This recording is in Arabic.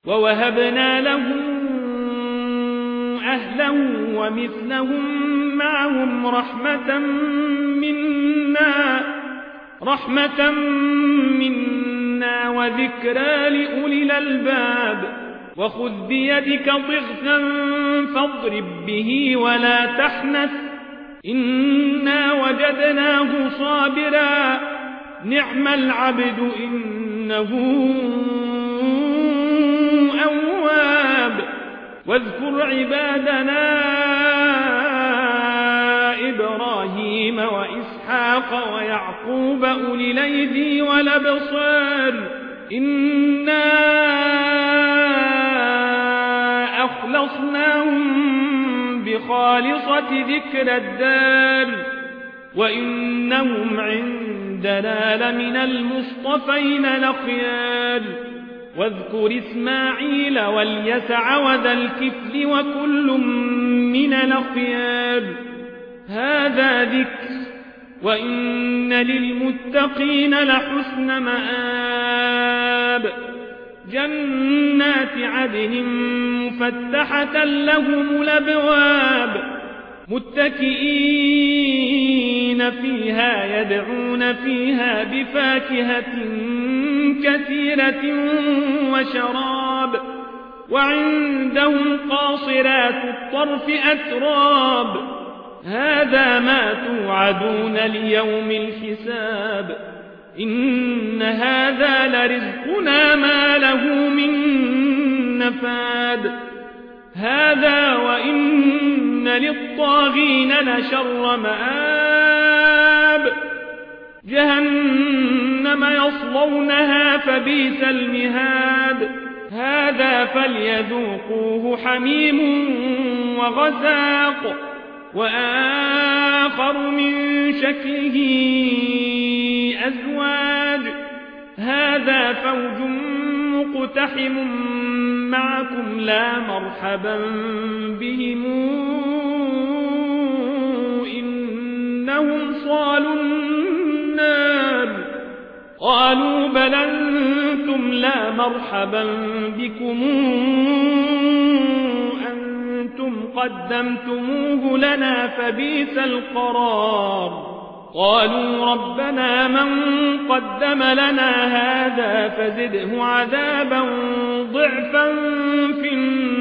ووهبنا له أهله ومثلهم معهم رحمة منا وذكرى لأولي الألباب وخذ بيدك ضغثا فاضرب به ولا تحنث إنا وجدناه صابرا نعم العبد إنه أواب واذكر عبادنا إبراهيم وإسحاق ويعقوب أولي الأيدي والأبصار إنا أخلصناهم بخالصة ذكر الدار وإنهم عندنا لمن المصطفين الأخيار واذكر إسماعيل واليسع وذا الكفل وكل من الأخيار هذا ذكر وإن للمتقين لحسن مآب جنات عدن مفتحة لهم الأبواب متكئين فيها يدعون فيها بفاكهة كثيرة وشراب وعندهم قاصرات الطرف أتراب هذا ما توعدون ليوم الحساب إن هذا لرزقنا ما له من نفاد هذا وإن للطاغين لشر مآب جهنم يصلونها فبئس المهاد هذا فليذوقوه حميم وغساق وآخر من شكله أزواج هذا فوج مقتحم معكم لا مرحبا بهم إنهم صالوا النار قالوا بل أنتم لا مرحبا بكم أنتم قدمتموه لنا فبئس القرار قالوا ربنا من قدم لنا هذا فزده عذابا ضعفا في النار